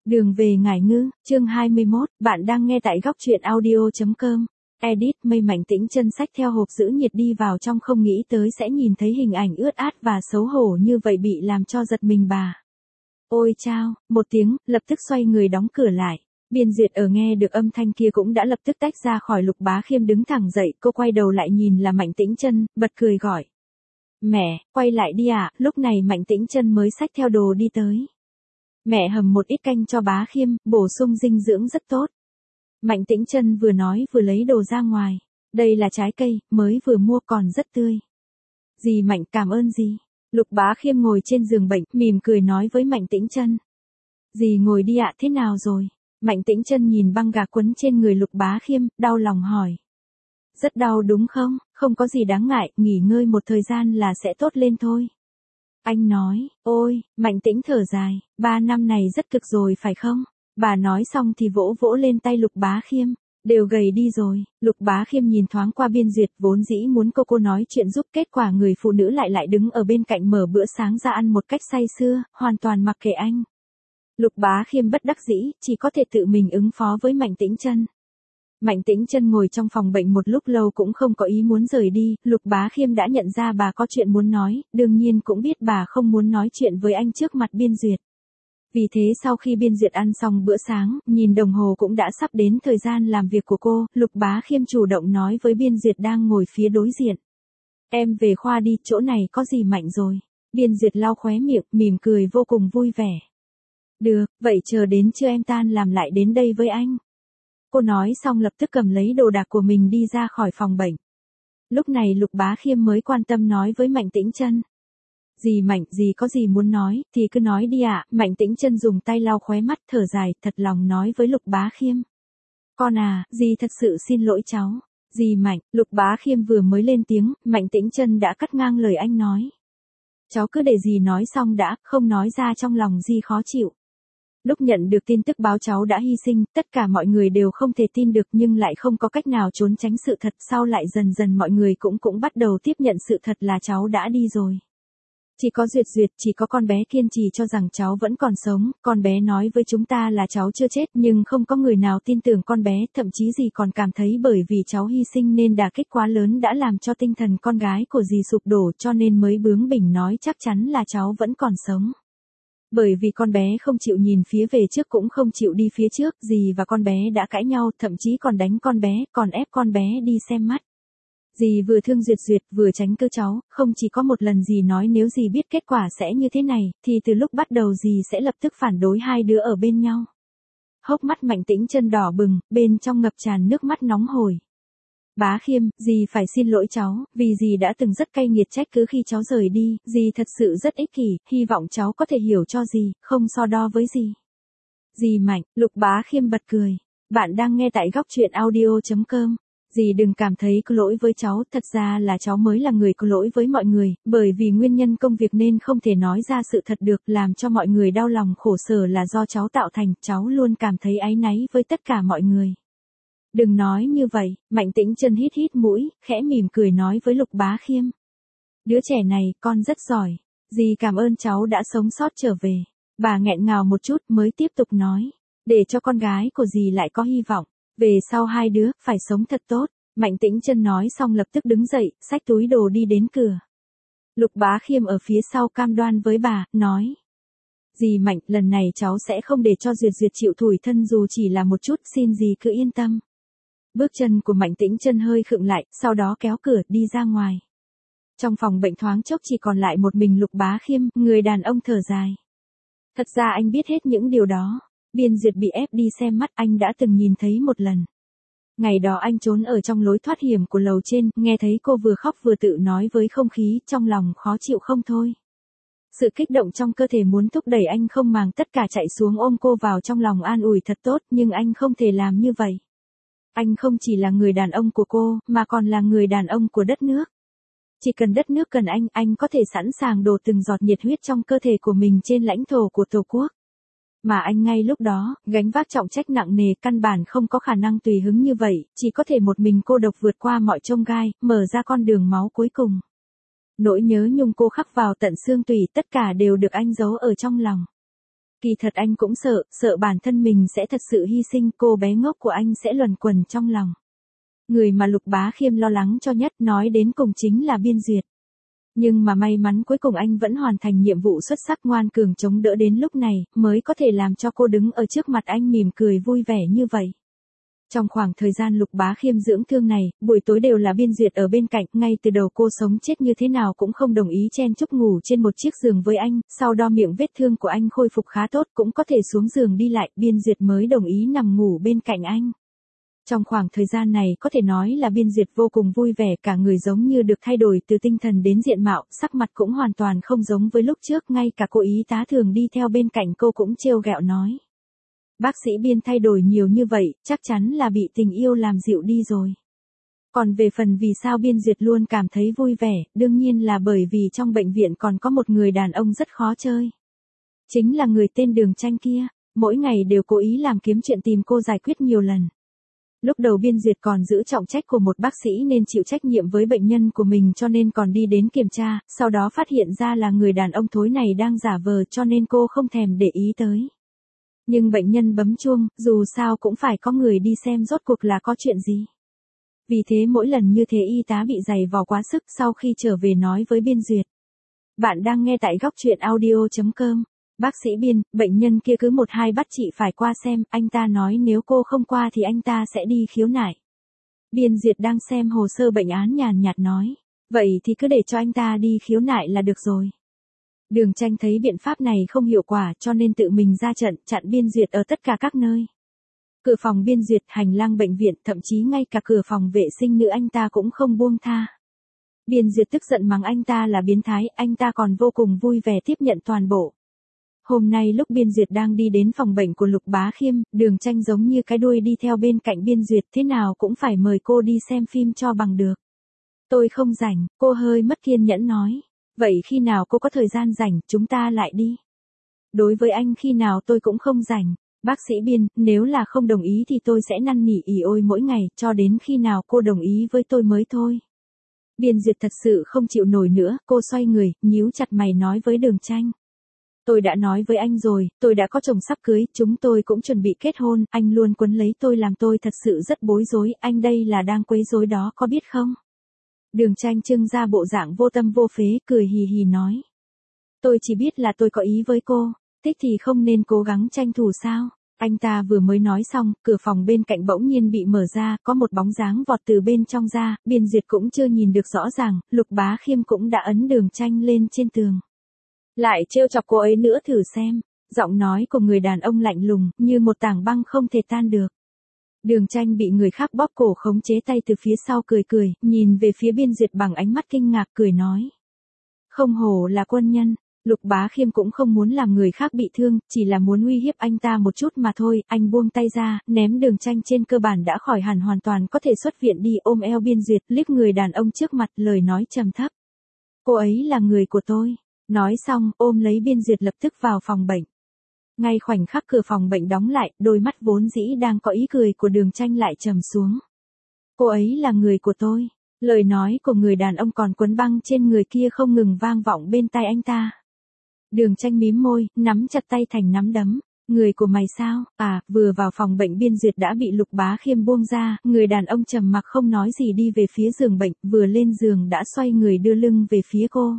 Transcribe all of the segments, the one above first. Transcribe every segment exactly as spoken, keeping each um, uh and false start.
Đường về Ngải Ngư, chương hai mươi mốt, bạn đang nghe tại góc truyện audio.com. Edit, Mây Mạnh Tĩnh chân xách theo hộp giữ nhiệt đi vào trong, không nghĩ tới sẽ nhìn thấy hình ảnh ướt át và xấu hổ như vậy, bị làm cho giật mình bà. Ôi chao, một tiếng, lập tức xoay người đóng cửa lại. Biên Duyệt ở nghe được âm thanh kia cũng đã lập tức tách ra khỏi Lục Bá Khiêm, đứng thẳng dậy, cô quay đầu lại nhìn là Mạnh Tĩnh chân, bật cười gọi. Mẹ, quay lại đi ạ. À? Lúc này Mạnh Tĩnh chân mới xách theo đồ đi tới. Mẹ hầm một ít canh cho Bá Khiêm, bổ sung dinh dưỡng rất tốt. Mạnh Tĩnh chân vừa nói vừa lấy đồ ra ngoài. Đây là trái cây, mới vừa mua còn rất tươi. Dì Mạnh cảm ơn dì. Lục Bá Khiêm ngồi trên giường bệnh, mỉm cười nói với Mạnh Tĩnh chân. Dì ngồi đi ạ, thế nào rồi? Mạnh Tĩnh chân nhìn băng gạc quấn trên người Lục Bá Khiêm, đau lòng hỏi. Rất đau đúng không? Không có gì đáng ngại, nghỉ ngơi một thời gian là sẽ tốt lên thôi. Anh nói, ôi, Mạnh Tĩnh thở dài, ba năm này rất cực rồi phải không? Bà nói xong thì vỗ vỗ lên tay Lục Bá Khiêm, đều gầy đi rồi. Lục Bá Khiêm nhìn thoáng qua Biên Duyệt, vốn dĩ muốn cô cô nói chuyện giúp, kết quả người phụ nữ lại lại đứng ở bên cạnh mở bữa sáng ra ăn một cách say sưa, hoàn toàn mặc kệ anh. Lục Bá Khiêm bất đắc dĩ, chỉ có thể tự mình ứng phó với Mạnh Tĩnh chân. Mạnh Tĩnh chân ngồi trong phòng bệnh một lúc lâu cũng không có ý muốn rời đi, Lục Bá Khiêm đã nhận ra bà có chuyện muốn nói, đương nhiên cũng biết bà không muốn nói chuyện với anh trước mặt Biên Duyệt. Vì thế sau khi Biên Duyệt ăn xong bữa sáng, nhìn đồng hồ cũng đã sắp đến thời gian làm việc của cô, Lục Bá Khiêm chủ động nói với Biên Duyệt đang ngồi phía đối diện. Em về khoa đi, chỗ này có gì Mạnh rồi. Biên Duyệt lau khóe miệng, mỉm cười vô cùng vui vẻ. Được, vậy chờ đến trưa em tan làm lại đến đây với anh. Cô nói xong lập tức cầm lấy đồ đạc của mình đi ra khỏi phòng bệnh. Lúc này Lục Bá Khiêm mới quan tâm nói với Mạnh Tĩnh chân. Dì Mạnh, dì có gì muốn nói, thì cứ nói đi ạ. À. Mạnh Tĩnh chân dùng tay lau khóe mắt, thở dài, thật lòng nói với Lục Bá Khiêm. Con à, dì thật sự xin lỗi cháu. Dì Mạnh, Lục Bá Khiêm vừa mới lên tiếng, Mạnh Tĩnh chân đã cắt ngang lời anh nói. Cháu cứ để dì nói xong đã, không nói ra trong lòng dì khó chịu. Lúc nhận được tin tức báo cháu đã hy sinh, tất cả mọi người đều không thể tin được nhưng lại không có cách nào trốn tránh sự thật, sau lại dần dần mọi người cũng cũng bắt đầu tiếp nhận sự thật là cháu đã đi rồi. Chỉ có Duyệt Duyệt, chỉ có con bé kiên trì cho rằng cháu vẫn còn sống, con bé nói với chúng ta là cháu chưa chết nhưng không có người nào tin tưởng con bé, thậm chí dì còn cảm thấy bởi vì cháu hy sinh nên đả kích quá lớn đã làm cho tinh thần con gái của dì sụp đổ cho nên mới bướng bỉnh nói chắc chắn là cháu vẫn còn sống. Bởi vì con bé không chịu nhìn phía về trước cũng không chịu đi phía trước, dì và con bé đã cãi nhau, thậm chí còn đánh con bé, còn ép con bé đi xem mắt. Dì vừa thương Duyệt Duyệt vừa tránh cơ cháu, không chỉ có một lần dì nói nếu dì biết kết quả sẽ như thế này, thì từ lúc bắt đầu dì sẽ lập tức phản đối hai đứa ở bên nhau. Hốc mắt Mạnh Tĩnh chân đỏ bừng, bên trong ngập tràn nước mắt nóng hổi. Bá Khiêm, dì phải xin lỗi cháu, vì dì đã từng rất cay nghiệt trách cứ khi cháu rời đi, dì thật sự rất ích kỷ, hy vọng cháu có thể hiểu cho dì, không so đo với dì. Dì Mạnh, Lục Bá Khiêm bật cười. Bạn đang nghe tại góc truyện audio.com. Dì đừng cảm thấy có lỗi với cháu, thật ra là cháu mới là người có lỗi với mọi người, bởi vì nguyên nhân công việc nên không thể nói ra sự thật được, làm cho mọi người đau lòng khổ sở là do cháu tạo thành, cháu luôn cảm thấy áy náy với tất cả mọi người. Đừng nói như vậy, Mạnh Tĩnh chân hít hít mũi, khẽ mỉm cười nói với Lục Bá Khiêm. Đứa trẻ này, con rất giỏi. Dì cảm ơn cháu đã sống sót trở về. Bà nghẹn ngào một chút mới tiếp tục nói. Để cho con gái của dì lại có hy vọng. Về sau hai đứa, phải sống thật tốt. Mạnh Tĩnh chân nói xong lập tức đứng dậy, xách túi đồ đi đến cửa. Lục Bá Khiêm ở phía sau cam đoan với bà, nói. Dì Mạnh, lần này cháu sẽ không để cho Duyệt Duyệt chịu tủi thân dù chỉ là một chút, xin dì cứ yên tâm. Bước chân của Mạnh Tĩnh chân hơi khựng lại, sau đó kéo cửa đi ra ngoài. Trong phòng bệnh thoáng chốc chỉ còn lại một mình Lục Bá Khiêm, người đàn ông thở dài. Thật ra anh biết hết những điều đó. Biên Duyệt bị ép đi xem mắt anh đã từng nhìn thấy một lần. Ngày đó anh trốn ở trong lối thoát hiểm của lầu trên, nghe thấy cô vừa khóc vừa tự nói với không khí, trong lòng khó chịu không thôi. Sự kích động trong cơ thể muốn thúc đẩy anh không màng tất cả chạy xuống ôm cô vào trong lòng an ủi thật tốt, nhưng anh không thể làm như vậy. Anh không chỉ là người đàn ông của cô, mà còn là người đàn ông của đất nước. Chỉ cần đất nước cần anh, anh có thể sẵn sàng đổ từng giọt nhiệt huyết trong cơ thể của mình trên lãnh thổ của Tổ quốc. Mà anh ngay lúc đó, gánh vác trọng trách nặng nề, căn bản không có khả năng tùy hứng như vậy, chỉ có thể một mình cô độc vượt qua mọi chông gai, mở ra con đường máu cuối cùng. Nỗi nhớ nhung cô khắc vào tận xương tủy, tất cả đều được anh giấu ở trong lòng. Kỳ thật anh cũng sợ, sợ bản thân mình sẽ thật sự hy sinh, cô bé ngốc của anh sẽ luẩn quẩn trong lòng. Người mà Lục Bá Khiêm lo lắng cho nhất nói đến cùng chính là Biên Duyệt. Nhưng mà may mắn cuối cùng anh vẫn hoàn thành nhiệm vụ xuất sắc, ngoan cường chống đỡ đến lúc này, mới có thể làm cho cô đứng ở trước mặt anh mỉm cười vui vẻ như vậy. Trong khoảng thời gian Lục Bá Khiêm dưỡng thương này, buổi tối đều là Biên Duyệt ở bên cạnh, ngay từ đầu cô sống chết như thế nào cũng không đồng ý chen chúc ngủ trên một chiếc giường với anh, sau đó miệng vết thương của anh khôi phục khá tốt cũng có thể xuống giường đi lại, Biên Duyệt mới đồng ý nằm ngủ bên cạnh anh. Trong khoảng thời gian này có thể nói là Biên Duyệt vô cùng vui vẻ, cả người giống như được thay đổi từ tinh thần đến diện mạo, sắc mặt cũng hoàn toàn không giống với lúc trước, ngay cả cô y tá thường đi theo bên cạnh cô cũng trêu ghẹo nói. Bác sĩ Biên thay đổi nhiều như vậy, chắc chắn là bị tình yêu làm dịu đi rồi. Còn về phần vì sao Biên Duyệt luôn cảm thấy vui vẻ, đương nhiên là bởi vì trong bệnh viện còn có một người đàn ông rất khó chơi. Chính là người tên Đường Tranh kia, mỗi ngày đều cố ý làm kiếm chuyện tìm cô giải quyết nhiều lần. Lúc đầu Biên Duyệt còn giữ trọng trách của một bác sĩ nên chịu trách nhiệm với bệnh nhân của mình cho nên còn đi đến kiểm tra, sau đó phát hiện ra là người đàn ông thối này đang giả vờ cho nên cô không thèm để ý tới. Nhưng bệnh nhân bấm chuông, dù sao cũng phải có người đi xem rốt cuộc là có chuyện gì. Vì thế mỗi lần như thế y tá bị giày vò quá sức, sau khi trở về nói với Biên Duyệt. Bạn đang nghe tại góc truyện audio chấm com. Bác sĩ Biên, bệnh nhân kia cứ một hai bắt chị phải qua xem, anh ta nói nếu cô không qua thì anh ta sẽ đi khiếu nại. Biên Duyệt đang xem hồ sơ bệnh án nhàn nhạt nói. Vậy thì cứ để cho anh ta đi khiếu nại là được rồi. Đường Tranh thấy biện pháp này không hiệu quả cho nên tự mình ra trận, chặn Biên Duyệt ở tất cả các nơi. Cửa phòng Biên Duyệt, hành lang bệnh viện, thậm chí ngay cả cửa phòng vệ sinh nữ anh ta cũng không buông tha. Biên Duyệt tức giận mắng anh ta là biến thái, anh ta còn vô cùng vui vẻ tiếp nhận toàn bộ. Hôm nay lúc Biên Duyệt đang đi đến phòng bệnh của Lục Bá Khiêm, Đường Tranh giống như cái đuôi đi theo bên cạnh Biên Duyệt, thế nào cũng phải mời cô đi xem phim cho bằng được. Tôi không rảnh, cô hơi mất kiên nhẫn nói. Vậy khi nào cô có thời gian rảnh, chúng ta lại đi. Đối với anh khi nào tôi cũng không rảnh. Bác sĩ Biên, nếu là không đồng ý thì tôi sẽ năn nỉ ỉ ôi mỗi ngày, cho đến khi nào cô đồng ý với tôi mới thôi. Biên Duyệt thật sự không chịu nổi nữa, cô xoay người, nhíu chặt mày nói với Đường Tranh. Tôi đã nói với anh rồi, tôi đã có chồng sắp cưới, chúng tôi cũng chuẩn bị kết hôn, anh luôn quấn lấy tôi làm tôi thật sự rất bối rối, anh đây là đang quấy rối đó có biết không? Đường Tranh trưng ra bộ dạng vô tâm vô phế, cười hì hì nói. Tôi chỉ biết là tôi có ý với cô, thích thì không nên cố gắng tranh thủ sao? Anh ta vừa mới nói xong, cửa phòng bên cạnh bỗng nhiên bị mở ra, có một bóng dáng vọt từ bên trong ra, Biên Duyệt cũng chưa nhìn được rõ ràng, Lục Bá Khiêm cũng đã ấn Đường Tranh lên trên tường. Lại trêu chọc cô ấy nữa thử xem, giọng nói của người đàn ông lạnh lùng, như một tảng băng không thể tan được. Đường Tranh bị người khác bóp cổ khống chế tay từ phía sau cười cười, nhìn về phía Biên Duyệt bằng ánh mắt kinh ngạc cười nói. Không hổ là quân nhân, Lục Bá Khiêm cũng không muốn làm người khác bị thương, chỉ là muốn uy hiếp anh ta một chút mà thôi, anh buông tay ra, ném Đường Tranh trên cơ bản đã khỏi hẳn hoàn toàn có thể xuất viện đi, ôm eo Biên Duyệt, liếc người đàn ông trước mặt, lời nói trầm thấp. Cô ấy là người của tôi. Nói xong, ôm lấy Biên Duyệt lập tức vào phòng bệnh. Ngay khoảnh khắc cửa phòng bệnh đóng lại, đôi mắt vốn dĩ đang có ý cười của Đường Tranh lại trầm xuống. Cô ấy là người của tôi. Lời nói của người đàn ông còn quấn băng trên người kia không ngừng vang vọng bên tai anh ta. Đường Tranh mím môi, nắm chặt tay thành nắm đấm. Người của mày sao? À, vừa vào phòng bệnh Biên Duyệt đã bị Lục Bá Khiêm buông ra, người đàn ông trầm mặc không nói gì đi về phía giường bệnh, vừa lên giường đã xoay người đưa lưng về phía cô.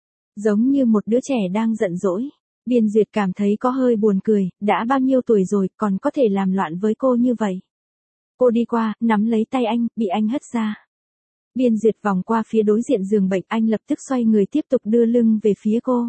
Giống như một đứa trẻ đang giận dỗi. Biên Duyệt cảm thấy có hơi buồn cười, đã bao nhiêu tuổi rồi, còn có thể làm loạn với cô như vậy. Cô đi qua, nắm lấy tay anh, bị anh hất ra. Biên Duyệt vòng qua phía đối diện giường bệnh, anh lập tức xoay người tiếp tục đưa lưng về phía cô.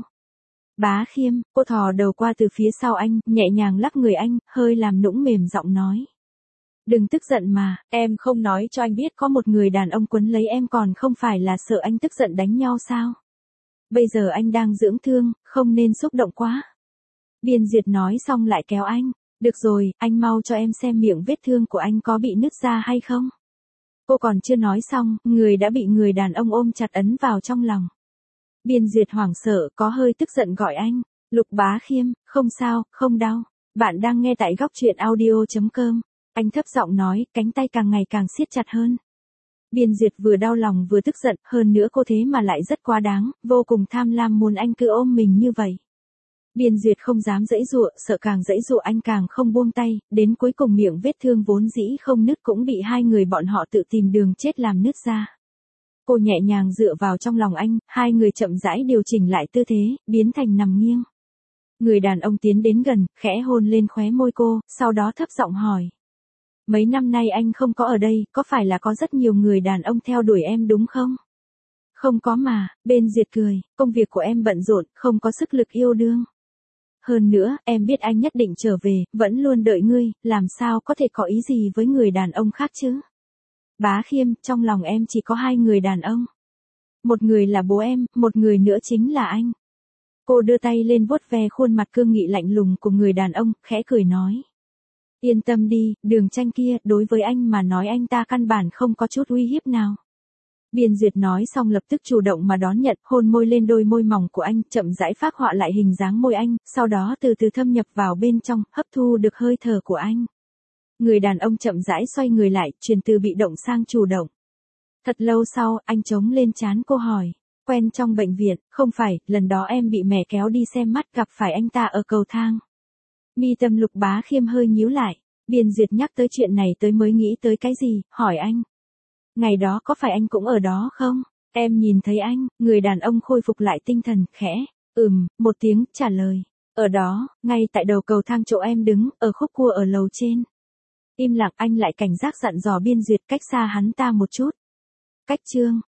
Bá Khiêm, cô thò đầu qua từ phía sau anh, nhẹ nhàng lắc người anh, hơi làm nũng mềm giọng nói. Đừng tức giận mà, em không nói cho anh biết có một người đàn ông quấn lấy em còn không phải là sợ anh tức giận đánh nhau sao? Bây giờ anh đang dưỡng thương, không nên xúc động quá. Biên Duyệt nói xong lại kéo anh. Được rồi, anh mau cho em xem miệng vết thương của anh có bị nứt ra hay không. Cô còn chưa nói xong, người đã bị người đàn ông ôm chặt ấn vào trong lòng. Biên Duyệt hoảng sợ, có hơi tức giận gọi anh. Lục Bá Khiêm, không sao, không đau. Bạn đang nghe tại góc truyện audio chấm com. Anh thấp giọng nói, cánh tay càng ngày càng siết chặt hơn. Biên Duyệt vừa đau lòng vừa tức giận, hơn nữa cô thế mà lại rất quá đáng, vô cùng tham lam muốn anh cứ ôm mình như vậy. Biên Duyệt không dám giãy giụa, sợ càng giãy giụa anh càng không buông tay, đến cuối cùng miệng vết thương vốn dĩ không nứt cũng bị hai người bọn họ tự tìm đường chết làm nứt ra. Cô nhẹ nhàng dựa vào trong lòng anh, hai người chậm rãi điều chỉnh lại tư thế, biến thành nằm nghiêng. Người đàn ông tiến đến gần, khẽ hôn lên khóe môi cô, sau đó thấp giọng hỏi. Mấy năm nay anh không có ở đây, có phải là có rất nhiều người đàn ông theo đuổi em đúng không? Không có mà, Bên Duyệt cười, công việc của em bận rộn, không có sức lực yêu đương. Hơn nữa, em biết anh nhất định trở về, vẫn luôn đợi ngươi, làm sao có thể có ý gì với người đàn ông khác chứ? Bá Khiêm, trong lòng em chỉ có hai người đàn ông. Một người là bố em, một người nữa chính là anh. Cô đưa tay lên vuốt ve khuôn mặt cương nghị lạnh lùng của người đàn ông, khẽ cười nói. Yên tâm đi, Đường Tranh kia, đối với anh mà nói anh ta căn bản không có chút uy hiếp nào. Biên Duyệt nói xong lập tức chủ động mà đón nhận, hôn môi lên đôi môi mỏng của anh, chậm rãi phác họa lại hình dáng môi anh, sau đó từ từ thâm nhập vào bên trong, hấp thu được hơi thở của anh. Người đàn ông chậm rãi xoay người lại, chuyển từ bị động sang chủ động. Thật lâu sau, anh chống lên trán cô hỏi, quen trong bệnh viện, không phải, lần đó em bị mẹ kéo đi xem mắt gặp phải anh ta ở cầu thang. Mi tâm Lục Bá Khiêm hơi nhíu lại, Biên Duyệt nhắc tới chuyện này tới mới nghĩ tới cái gì, hỏi anh. Ngày đó có phải anh cũng ở đó không? Em nhìn thấy anh, người đàn ông khôi phục lại tinh thần, khẽ, ừm, một tiếng, trả lời. Ở đó, ngay tại đầu cầu thang chỗ em đứng, ở khúc cua ở lầu trên. Im lặng anh lại cảnh giác dặn dò Biên Duyệt cách xa hắn ta một chút. Cách chương